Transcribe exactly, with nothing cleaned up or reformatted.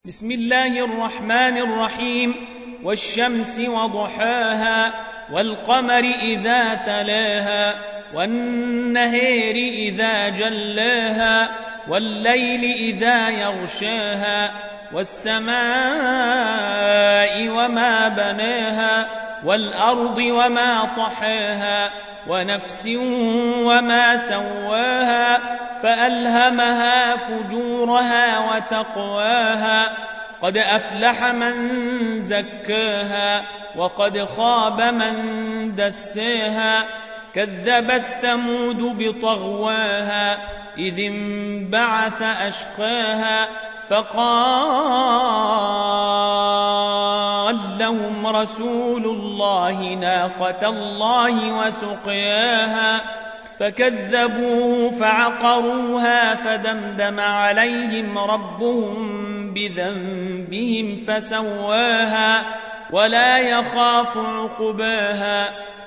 بسم الله الرحمن الرحيم. والشمس وضحاها والقمر إذا تلاها والنهار إذا جلاها والليل إذا يغشاها والسماء وما بناها والأرض وما طحاها ونفس وما سواها فألهمها فجورها وتقواها قد أفلح من زكاها وقد خاب من دساها كذبت ثمود بطغواها إذ انبعث أشقاها فقال لهم رسول الله ناقة الله وسقياها فكذبوه فعقروها فدمدم عليهم ربهم بذنبهم فسواها ولا يخاف عقباها